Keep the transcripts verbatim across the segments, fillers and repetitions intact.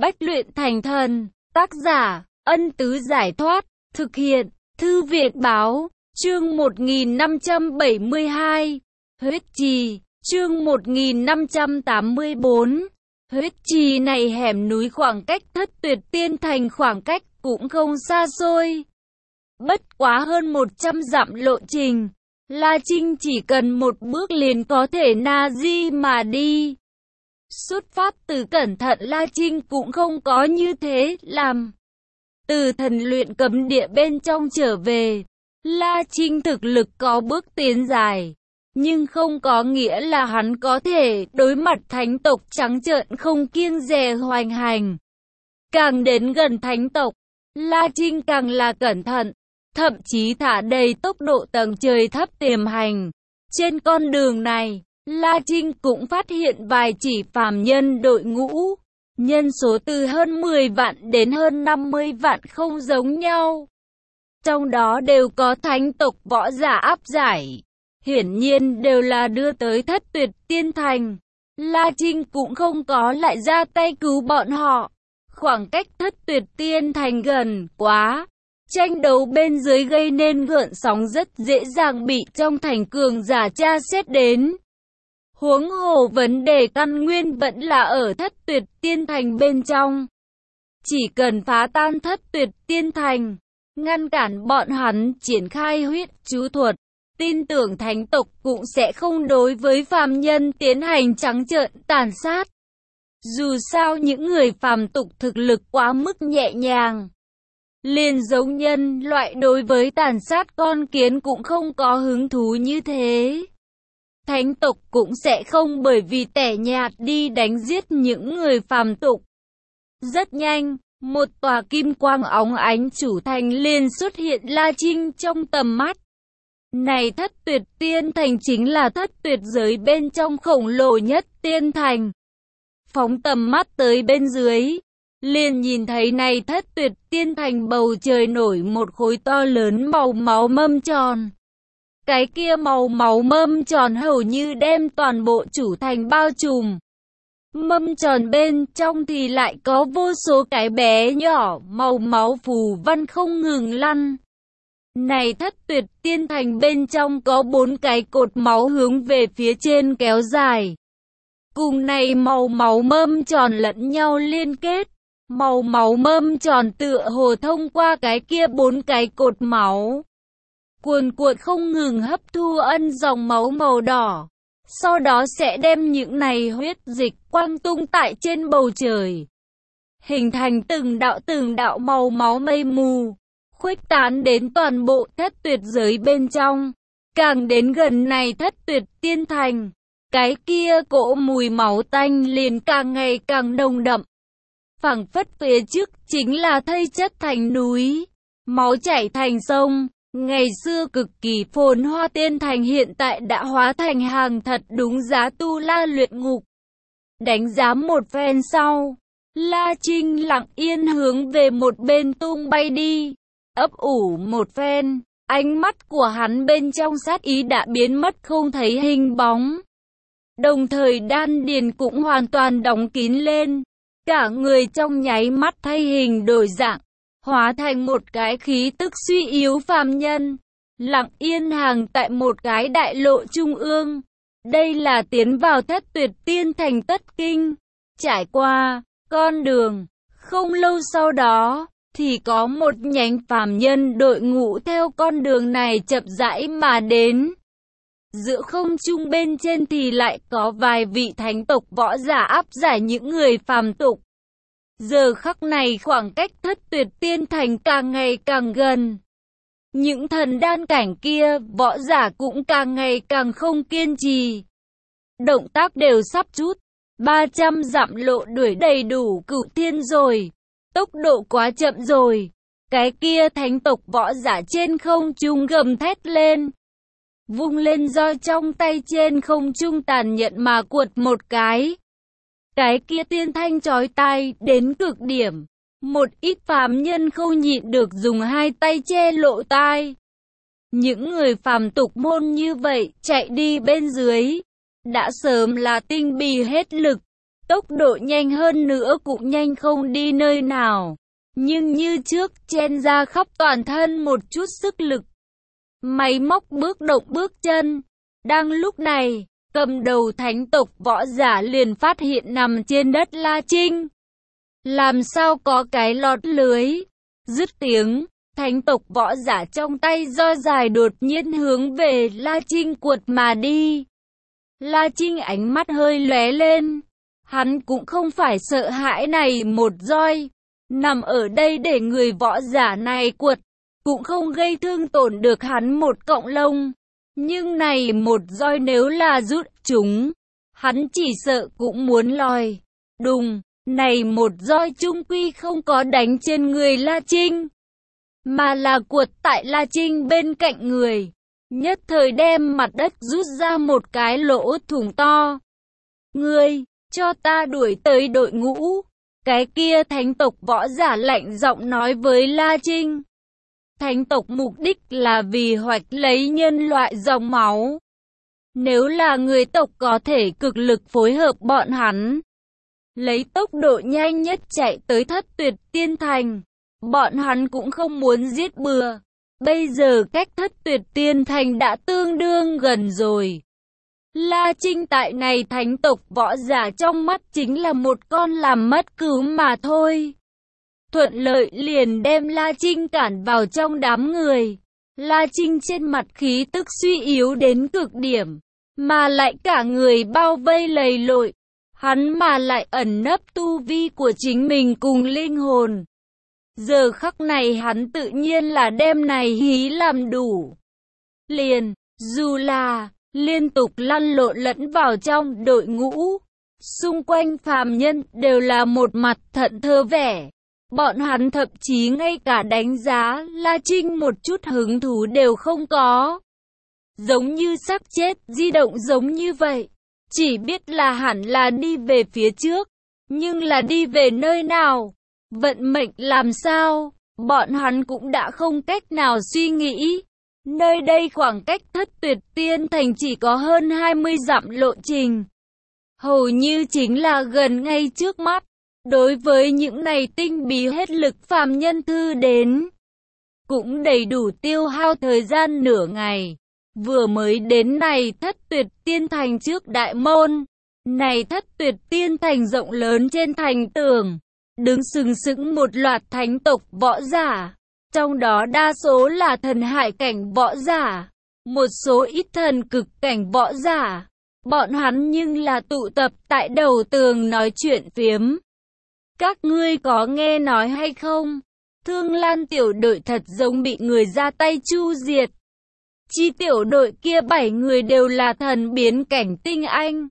Bách luyện thành thần, tác giả, Ân Tứ Giải Thoát, thực hiện, Thư viện Báo, chương một nghìn năm trăm bảy mươi hai, Huyết Trì, chương một nghìn năm trăm tám mươi tư, Huyết Trì này hẻm núi khoảng cách Thất Tuyệt Tiên Thành khoảng cách cũng không xa xôi. Bất quá hơn một trăm dặm lộ trình, La Trinh chỉ cần một bước liền có thể na di mà đi. Xuất phát từ cẩn thận La Trinh cũng không có như thế làm. Từ thần luyện cấm địa bên trong trở về, La Trinh thực lực có bước tiến dài, nhưng không có nghĩa là hắn có thể đối mặt thánh tộc trắng trợn không kiêng dè hoành hành. Càng đến gần thánh tộc, La Trinh càng là cẩn thận, thậm chí thả đầy tốc độ tầng trời thấp tiềm hành. Trên con đường này, La Trinh cũng phát hiện vài chỉ phàm nhân đội ngũ, nhân số từ hơn mười vạn đến hơn năm mươi vạn không giống nhau. Trong đó đều có thánh tộc võ giả áp giải, hiển nhiên đều là đưa tới Thất Tuyệt Tiên Thành. La Trinh cũng không có lại ra tay cứu bọn họ. Khoảng cách Thất Tuyệt Tiên Thành gần quá, tranh đấu bên dưới gây nên gợn sóng rất dễ dàng bị trong thành cường giả tra xét đến. Huống hồ vấn đề căn nguyên vẫn là ở Thất Tuyệt Tiên Thành bên trong. Chỉ cần phá tan Thất Tuyệt Tiên Thành, ngăn cản bọn hắn triển khai huyết chú thuật, tin tưởng thánh tộc cũng sẽ không đối với phàm nhân tiến hành trắng trợn tàn sát. Dù sao những người phàm tục thực lực quá mức nhẹ nhàng, liền giống nhân loại đối với tàn sát con kiến cũng không có hứng thú như thế. Thánh tộc cũng sẽ không bởi vì tẻ nhạt đi đánh giết những người phàm tục. Rất nhanh, một tòa kim quang óng ánh chủ thành liền xuất hiện La Trinh trong tầm mắt. Này Thất Tuyệt Tiên Thành chính là thất tuyệt giới bên trong khổng lồ nhất tiên thành. Phóng tầm mắt tới bên dưới, liền nhìn thấy này Thất Tuyệt Tiên Thành bầu trời nổi một khối to lớn màu máu mâm tròn. Cái kia màu máu mâm tròn hầu như đem toàn bộ chủ thành bao trùm. Mâm tròn bên trong thì lại có vô số cái bé nhỏ màu máu phù văn không ngừng lăn. Này Thất Tuyệt Tiên Thành bên trong có bốn cái cột máu hướng về phía trên kéo dài. Cùng này màu máu mâm tròn lẫn nhau liên kết. Màu máu mâm tròn tựa hồ thông qua cái kia bốn cái cột máu, cuồn cuộn không ngừng hấp thu ân dòng máu màu đỏ. Sau đó sẽ đem những này huyết dịch quang tung tại trên bầu trời, hình thành từng đạo từng đạo màu máu mây mù, khuếch tán đến toàn bộ Thất Tuyệt giới bên trong. Càng đến gần này Thất Tuyệt Tiên Thành, cái kia cỗ mùi máu tanh liền càng ngày càng nồng đậm. Phảng phất phía trước chính là thây chất thành núi, máu chảy thành sông. Ngày xưa cực kỳ phồn hoa tiên thành hiện tại đã hóa thành hàng thật đúng giá tu la luyện ngục. Đánh giá một phen sau, La Trinh lặng yên hướng về một bên tung bay đi. Ấp ủ một phen, ánh mắt của hắn bên trong sát ý đã biến mất không thấy hình bóng. Đồng thời đan điền cũng hoàn toàn đóng kín lên. Cả người trong nháy mắt thay hình đổi dạng, hóa thành một cái khí tức suy yếu phàm nhân, lặng yên hàng tại một cái đại lộ trung ương. Đây là tiến vào Thất Tuyệt Tiên Thành tất kinh. Trải qua con đường, không lâu sau đó, thì có một nhánh phàm nhân đội ngũ theo con đường này chậm rãi mà đến. Giữa không trung bên trên thì lại có vài vị thánh tộc võ giả áp giải những người phàm tục. Giờ khắc này khoảng cách Thất Tuyệt Tiên Thành càng ngày càng gần. Những thần đan cảnh kia, võ giả cũng càng ngày càng không kiên trì. Động tác đều sắp chút, ba trăm dặm lộ đuổi đầy đủ Cửu Thiên rồi. Tốc độ quá chậm rồi. Cái kia thánh tộc võ giả trên không trung gầm thét lên. Vung lên roi trong tay trên không trung tàn nhẫn mà quật một cái. Cái kia tiên thanh chói tai đến cực điểm. Một ít phàm nhân không nhịn được dùng hai tay che lộ tai. Những người phàm tục môn như vậy chạy đi bên dưới, đã sớm là tinh bì hết lực. tốc độ nhanh hơn nữa cũng nhanh không đi nơi nào. Nhưng như trước chen ra khắp toàn thân một chút sức lực. Máy móc bước động bước chân. Đang lúc này, cầm đầu thánh tộc võ giả liền phát hiện nằm trên đất La Trinh. Làm sao có cái lọt lưới? Dứt tiếng, thánh tộc võ giả trong tay roi dài đột nhiên hướng về La Trinh quật mà đi. La Trinh ánh mắt hơi lóe lên. Hắn cũng không phải sợ hãi này một roi. Nằm ở đây để người võ giả này quật, cũng không gây thương tổn được hắn một cọng lông. Nhưng này một roi nếu là rút chúng, hắn chỉ sợ cũng muốn lòi. Đùng, này một roi chung quy không có đánh trên người La Trinh, mà là quật tại La Trinh bên cạnh người. Nhất thời đem mặt đất rút ra một cái lỗ thủng to. Ngươi, cho ta đuổi tới đội ngũ. Cái kia thánh tộc võ giả lạnh giọng nói với La Trinh. Thánh tộc mục đích là vì hoạch lấy nhân loại dòng máu. Nếu là người tộc có thể cực lực phối hợp bọn hắn, lấy tốc độ nhanh nhất chạy tới Thất Tuyệt Tiên Thành. Bọn hắn cũng không muốn giết bừa. Bây giờ cách Thất Tuyệt Tiên Thành đã tương đương gần rồi. La Trinh tại này thánh tộc võ giả trong mắt chính là một con làm mất cứu mà thôi. Thuận lợi liền đem La Trinh cản vào trong đám người. La Trinh trên mặt khí tức suy yếu đến cực điểm, mà lại cả người bao vây lầy lội. Hắn mà lại ẩn nấp tu vi của chính mình cùng linh hồn. Giờ khắc này hắn tự nhiên là đem này hí làm đủ. Liền, dù là liên tục lăn lộn lẫn vào trong đội ngũ, xung quanh phàm nhân đều là một mặt thẫn thờ vẻ. Bọn hắn thậm chí ngay cả đánh giá La Trinh một chút hứng thú đều không có. Giống như xác chết di động giống như vậy. Chỉ biết là hẳn là đi về phía trước. Nhưng là đi về nơi nào? Vận mệnh làm sao? Bọn hắn cũng đã không cách nào suy nghĩ. Nơi đây khoảng cách Thất Tuyệt Tiên Thành chỉ có hơn hai mươi dặm lộ trình. Hầu như chính là gần ngay trước mắt. Đối với những này tinh bí hết lực phàm nhân thư đến, cũng đầy đủ tiêu hao thời gian nửa ngày. Vừa mới đến này Thất Tuyệt Tiên Thành trước đại môn. Này Thất Tuyệt Tiên Thành rộng lớn trên thành tường, đứng sừng sững một loạt thánh tộc võ giả. Trong đó đa số là thần hải cảnh võ giả, một số ít thần cực cảnh võ giả. Bọn hắn nhưng là tụ tập tại đầu tường nói chuyện phiếm. Các ngươi có nghe nói hay không? Thương Lan tiểu đội thật giống bị người ra tay chu diệt. Chi tiểu đội kia bảy người đều là thần biến cảnh tinh anh.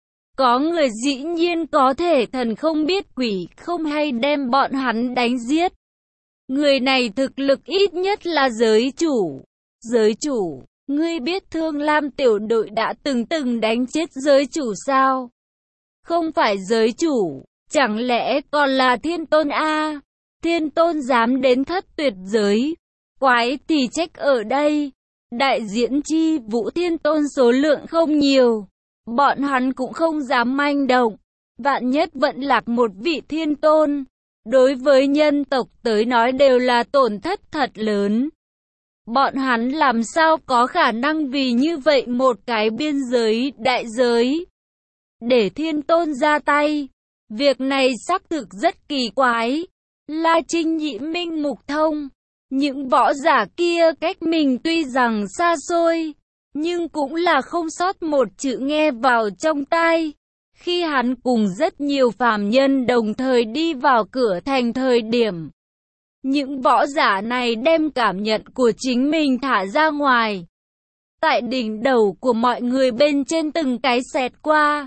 Có người dĩ nhiên có thể thần không biết quỷ không hay đem bọn hắn đánh giết. Người này thực lực ít nhất là giới chủ. Giới chủ, ngươi biết Thương Lam tiểu đội đã từng từng đánh chết giới chủ sao? Không phải giới chủ, chẳng lẽ còn là Thiên Tôn a? Thiên Tôn dám đến Thất Tuyệt giới, quái thì trách ở đây. Đại diễn chi Vũ Thiên Tôn số lượng không nhiều, bọn hắn cũng không dám manh động. Vạn nhất vẫn lạc một vị Thiên Tôn, đối với nhân tộc tới nói đều là tổn thất thật lớn. Bọn hắn làm sao có khả năng vì như vậy một cái biên giới đại giới để Thiên Tôn ra tay? Việc này xác thực rất kỳ quái. La Trinh nhị minh mục thông, những võ giả kia cách mình tuy rằng xa xôi, nhưng cũng là không sót một chữ nghe vào trong tai. Khi hắn cùng rất nhiều phàm nhân đồng thời đi vào cửa thành thời điểm, những võ giả này đem cảm nhận của chính mình thả ra ngoài. Tại đỉnh đầu của mọi người bên trên từng cái xẹt qua.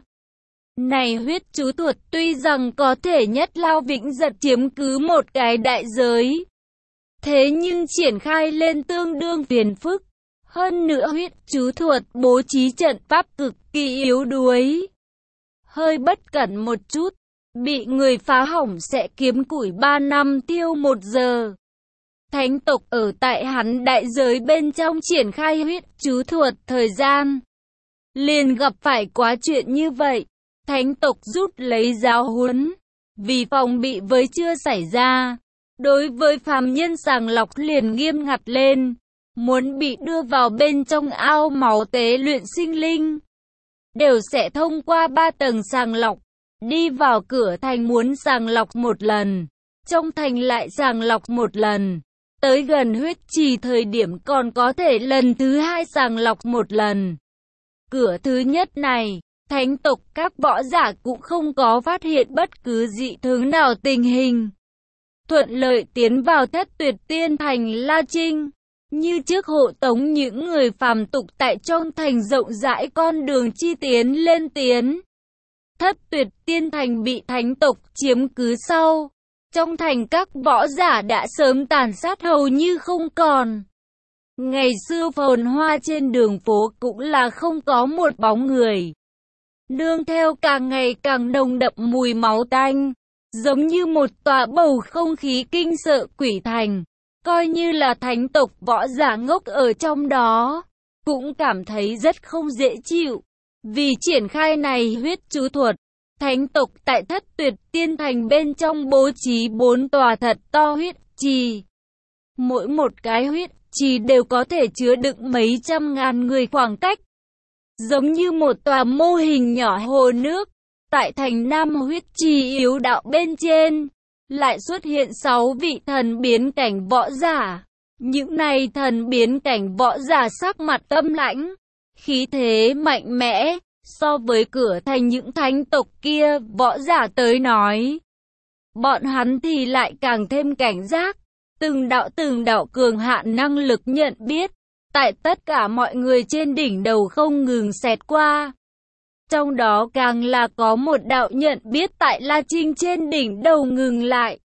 Này huyết chú thuật tuy rằng có thể nhất lao vĩnh giật chiếm cứ một cái đại giới, thế nhưng triển khai lên tương đương phiền phức. Hơn nữa huyết chú thuật bố trí trận pháp cực kỳ yếu đuối. Hơi bất cẩn một chút, bị người phá hỏng sẽ kiếm củi ba năm tiêu một giờ. Thánh tộc ở tại hắn đại giới bên trong triển khai huyết chú thuật thời gian, liền gặp phải quá chuyện như vậy. thánh tộc rút lấy giáo huấn, vì phòng bị với chưa xảy ra. Đối với phàm nhân sàng lọc liền nghiêm ngặt lên, muốn bị đưa vào bên trong ao máu tế luyện sinh linh, đều sẽ thông qua ba tầng sàng lọc. Đi vào cửa thành muốn sàng lọc một lần, trong thành lại sàng lọc một lần, tới gần huyết trì thời điểm còn có thể lần thứ hai sàng lọc một lần. Cửa thứ nhất này, thánh tộc các võ giả cũng không có phát hiện bất cứ dị thường nào tình hình. Thuận lợi tiến vào Thất Tuyệt Tiên Thành La Trinh, như trước hộ tống những người phàm tục tại trong thành rộng rãi con đường chi tiến lên tiến. Thất Tuyệt Tiên Thành bị thánh tộc chiếm cứ sau, trong thành các võ giả đã sớm tàn sát hầu như không còn. Ngày xưa phồn hoa trên đường phố cũng là không có một bóng người. Nương theo càng ngày càng nồng đậm mùi máu tanh, giống như một tòa bầu không khí kinh sợ quỷ thành, coi như là thánh tộc võ giả ngốc ở trong đó, cũng cảm thấy rất không dễ chịu. Vì triển khai này huyết chú thuật, thánh tộc tại Thất Tuyệt Tiên Thành bên trong bố trí bốn tòa thật to huyết trì. Mỗi một cái huyết trì đều có thể chứa đựng mấy trăm ngàn người khoảng cách. Giống như một tòa mô hình nhỏ hồ nước, tại thành Nam huyết trì yếu đạo bên trên, lại xuất hiện sáu vị thần biến cảnh võ giả. Những này thần biến cảnh võ giả sắc mặt âm lãnh, khí thế mạnh mẽ, so với cửa thành những thánh tộc kia võ giả tới nói. Bọn hắn thì lại càng thêm cảnh giác, từng đạo từng đạo cường hạn năng lực nhận biết, tại tất cả mọi người trên đỉnh đầu không ngừng xẹt qua. Trong đó càng là có một đạo nhận biết tại La Trinh trên đỉnh đầu ngừng lại.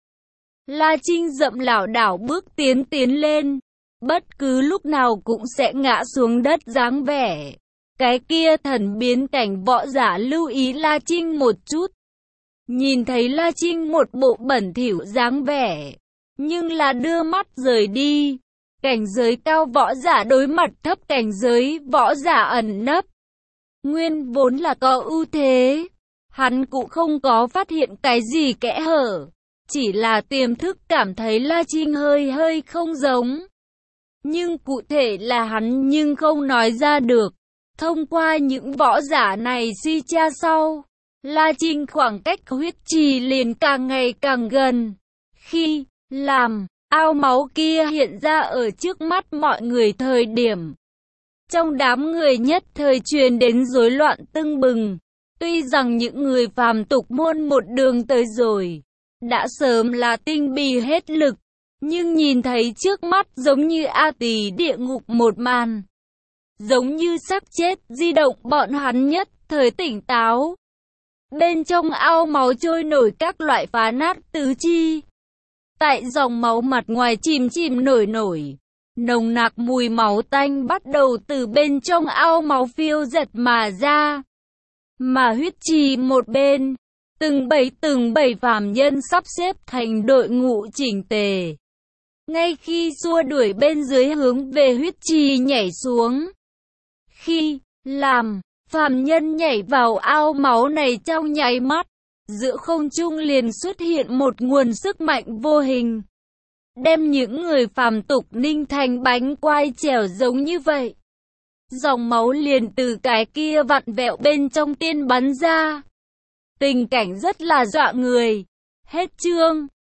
La Trinh dậm lảo đảo bước tiến tiến lên, bất cứ lúc nào cũng sẽ ngã xuống đất dáng vẻ. Cái kia thần biến cảnh võ giả lưu ý La Trinh một chút. Nhìn thấy La Trinh một bộ bẩn thỉu dáng vẻ, nhưng là đưa mắt rời đi. Cảnh giới cao võ giả đối mặt thấp cảnh giới võ giả ẩn nấp. Nguyên vốn là có ưu thế, hắn cũng không có phát hiện cái gì kẽ hở, chỉ là tiềm thức cảm thấy La Trinh hơi hơi không giống. Nhưng cụ thể là hắn nhưng không nói ra được. Thông qua những võ giả này suy tra sau, La Trinh khoảng cách huyết trì liền càng ngày càng gần. Khi làm ao máu kia hiện ra ở trước mắt mọi người thời điểm, trong đám người nhất thời truyền đến rối loạn tưng bừng. Tuy rằng những người phàm tục muôn một đường tới rồi, đã sớm là tinh bì hết lực, nhưng nhìn thấy trước mắt giống như A Tỳ địa ngục một màn, giống như sắp chết di động, bọn hắn nhất thời tỉnh táo. Bên trong ao máu trôi nổi các loại phá nát tứ chi. Tại dòng máu mặt ngoài chìm chìm nổi nổi, nồng nặc mùi máu tanh bắt đầu từ bên trong ao máu phiêu giật mà ra. Mà huyết trì một bên, từng bảy từng bảy phàm nhân sắp xếp thành đội ngũ chỉnh tề. Ngay khi xua đuổi bên dưới hướng về huyết trì nhảy xuống. Khi làm phàm nhân nhảy vào ao máu này trong nháy mắt, giữa không trung liền xuất hiện một nguồn sức mạnh vô hình, đem những người phàm tục ninh thành bánh quai trèo giống như vậy. Dòng máu liền từ cái kia vặn vẹo bên trong tiên bắn ra. Tình cảnh rất là dọa người. Hết chương.